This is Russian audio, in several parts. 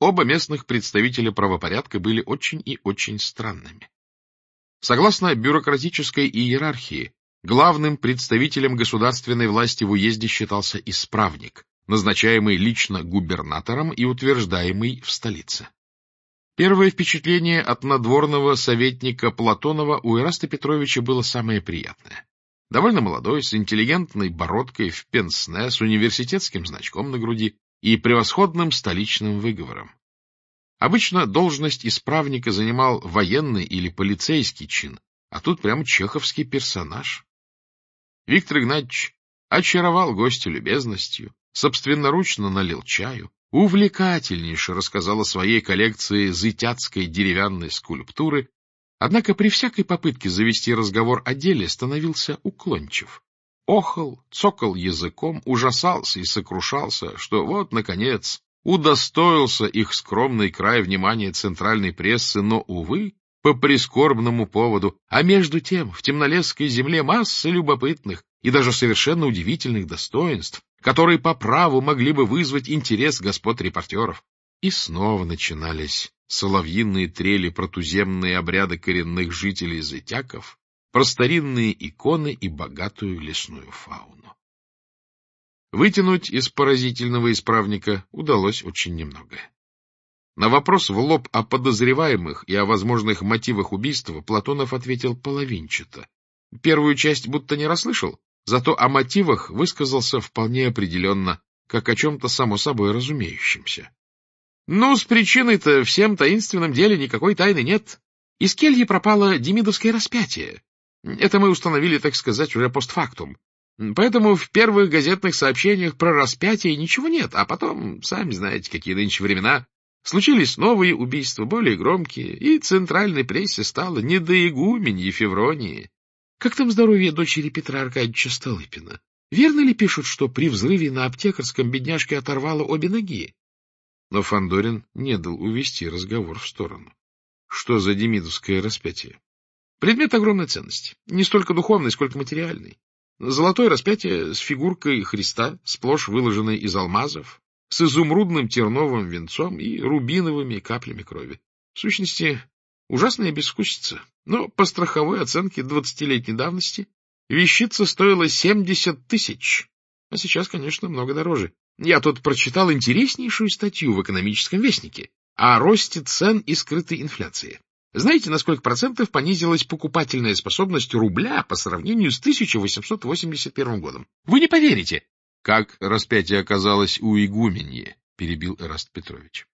Оба местных представителя правопорядка были очень и очень странными. Согласно бюрократической иерархии, главным представителем государственной власти в уезде считался исправник, назначаемый лично губернатором и утверждаемый в столице. Первое впечатление от надворного советника Платонова у Ираста Петровича было самое приятное. Довольно молодой, с интеллигентной бородкой в пенсне, с университетским значком на груди и превосходным столичным выговором. Обычно должность исправника занимал военный или полицейский чин, а тут прямо чеховский персонаж. Виктор Игнатьевич очаровал гостя любезностью, собственноручно налил чаю, увлекательнейше рассказал о своей коллекции зытяцкой деревянной скульптуры, однако при всякой попытке завести разговор о деле становился уклончив. Охал, цокал языком, ужасался и сокрушался, что вот, наконец, удостоился их скромный край внимания центральной прессы, но, увы, по прискорбному поводу, а между тем в Темнолесской земле масса любопытных и даже совершенно удивительных достоинств, которые по праву могли бы вызвать интерес господ репортеров. И снова начинались соловьиные трели про туземные обряды коренных жителей зытяков, про старинные иконы и богатую лесную фауну. Вытянуть из поразительного исправника удалось очень немного. На вопрос в лоб о подозреваемых и о возможных мотивах убийства Платонов ответил половинчато. Первую часть будто не расслышал, зато о мотивах высказался вполне определенно, как о чем-то само собой разумеющемся. Ну, с причиной-то в всем таинственном деле никакой тайны нет. Из кельи пропало демидовское распятие. Это мы установили, так сказать, уже постфактум. Поэтому в первых газетных сообщениях про распятие ничего нет, а потом, сами знаете, какие нынче времена, случились новые убийства, более громкие, и центральной прессе стало не до игуменьи Февронии. Как там здоровье дочери Петра Аркадьевича Столыпина? Верно ли пишут, что при взрыве на Аптекарском бедняжке оторвало обе ноги? Но Фандорин не дал увести разговор в сторону. Что за демидовское распятие? Предмет огромной ценности, не столько духовной, сколько материальной. Золотое распятие с фигуркой Христа, сплошь выложенной из алмазов, с изумрудным терновым венцом и рубиновыми каплями крови. В сущности, ужасная безвкусица, но по страховой оценке 20-летней давности вещица стоила 70 тысяч, а сейчас, конечно, много дороже. Я тут прочитал интереснейшую статью в «Экономическом вестнике» о росте цен и скрытой инфляции. Знаете, на сколько процентов понизилась покупательная способность рубля по сравнению с 1881 годом? Вы не поверите! — Как распятие оказалось у игуменьи, — перебил Эраст Петрович.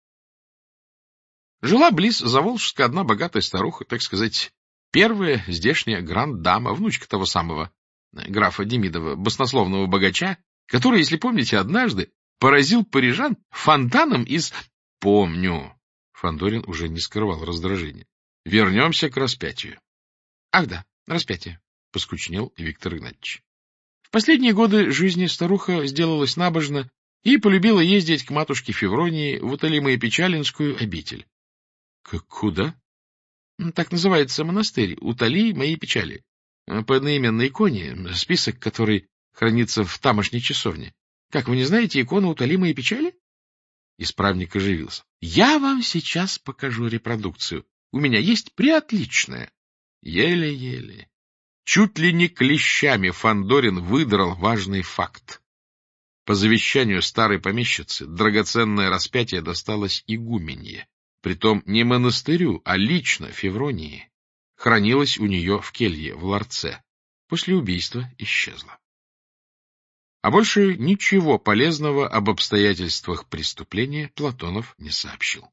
Жила близ Заволжска одна богатая старуха, так сказать, первая здешняя гранд-дама, внучка того самого графа Демидова, баснословного богача, который, если помните, однажды поразил парижан фонтаном из... — Помню. Фандорин уже не скрывал раздражения. Вернемся к распятию. — Ах да, распятие, — поскучнел Виктор Игнатьевич. В последние годы жизни старуха сделалась набожна и полюбила ездить к матушке Февронии в Утали-Моепечалинскую обитель. — Куда? — Так называется монастырь Утали моей печали. По одноименной иконе, список которой хранится в тамошней часовне. Как, вы не знаете икону Утали моей печали? Исправник оживился. — Я вам сейчас покажу репродукцию. У меня есть преотличная. Еле-еле. Чуть ли не клещами Фандорин выдрал важный факт. По завещанию старой помещицы драгоценное распятие досталось игуменье. Притом не монастырю, а лично Февронии. Хранилось у нее в келье в ларце. После убийства исчезло. А больше ничего полезного об обстоятельствах преступления Платонов не сообщил.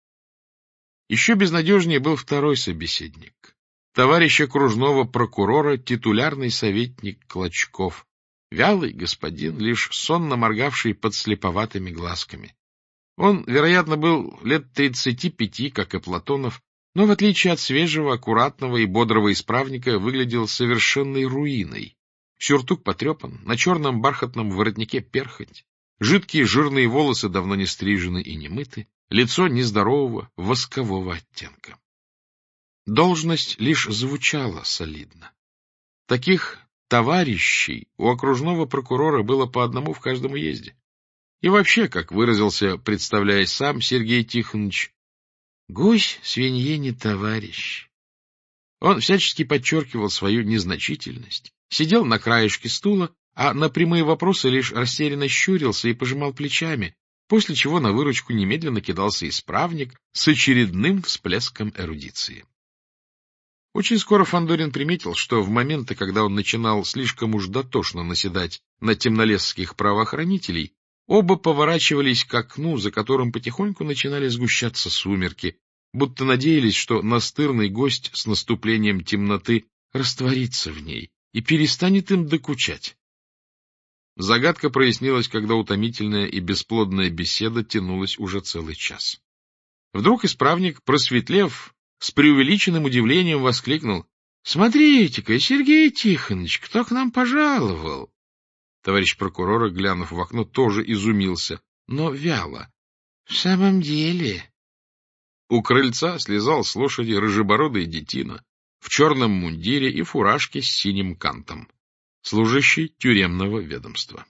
Еще безнадежнее был второй собеседник. Товарищ окружного прокурора, титулярный советник Клочков. Вялый господин, лишь сонно моргавший под слеповатыми глазками. Он, вероятно, был лет 35, как и Платонов, но, в отличие от свежего, аккуратного и бодрого исправника, выглядел совершенной руиной. Сюртук потрепан, на черном бархатном воротнике перхоть, жидкие жирные волосы давно не стрижены и не мыты, лицо нездорового, воскового оттенка. Должность лишь звучала солидно. Таких товарищей у окружного прокурора было по одному в каждом уезде. И вообще, как выразился, представляясь сам Сергей Тихонович, гусь свинье не товарищ. Он всячески подчеркивал свою незначительность, сидел на краешке стула, а на прямые вопросы лишь растерянно щурился и пожимал плечами, после чего на выручку немедленно кидался исправник с очередным всплеском эрудиции. Очень скоро Фандорин приметил, что в моменты, когда он начинал слишком уж дотошно наседать на темнолесских правоохранителей, оба поворачивались к окну, за которым потихоньку начинали сгущаться сумерки, будто надеялись, что настырный гость с наступлением темноты растворится в ней и перестанет им докучать. Загадка прояснилась, когда утомительная и бесплодная беседа тянулась уже целый час. Вдруг исправник, просветлев, с преувеличенным удивлением воскликнул: — Смотрите-ка, Сергей Тихонович, кто к нам пожаловал? Товарищ прокурора, глянув в окно, тоже изумился, но вяло. — В самом деле... У крыльца слезал с лошади рыжебородый детина в черном мундире и фуражке с синим кантом, служащий тюремного ведомства.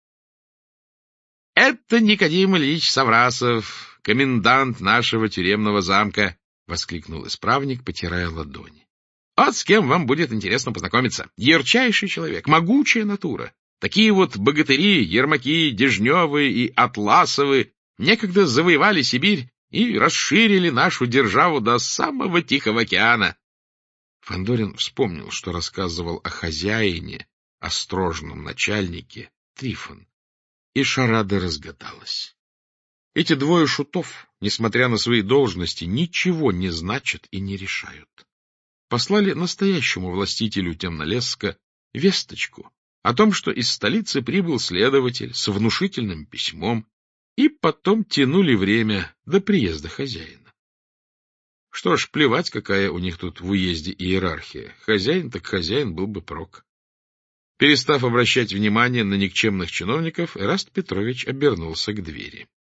— Это Никодим Ильич Саврасов, комендант нашего тюремного замка, — воскликнул исправник, потирая ладони. — Вот с кем вам будет интересно познакомиться. Ярчайший человек, могучая натура. Такие вот богатыри, Ермаки, Дежневы и Атласовы некогда завоевали Сибирь и расширили нашу державу до самого Тихого океана. Фандорин вспомнил, что рассказывал о хозяине, острожном начальнике, Трифон, и шарада разгадалась. Эти двое шутов, несмотря на свои должности, ничего не значат и не решают. Послали настоящему властителю Темнолесска весточку о том, что из столицы прибыл следователь с внушительным письмом, и потом тянули время до приезда хозяина. Что ж, плевать, какая у них тут в уезде иерархия. Хозяин так хозяин, был бы прок. Перестав обращать внимание на никчемных чиновников, Эраст Петрович обернулся к двери.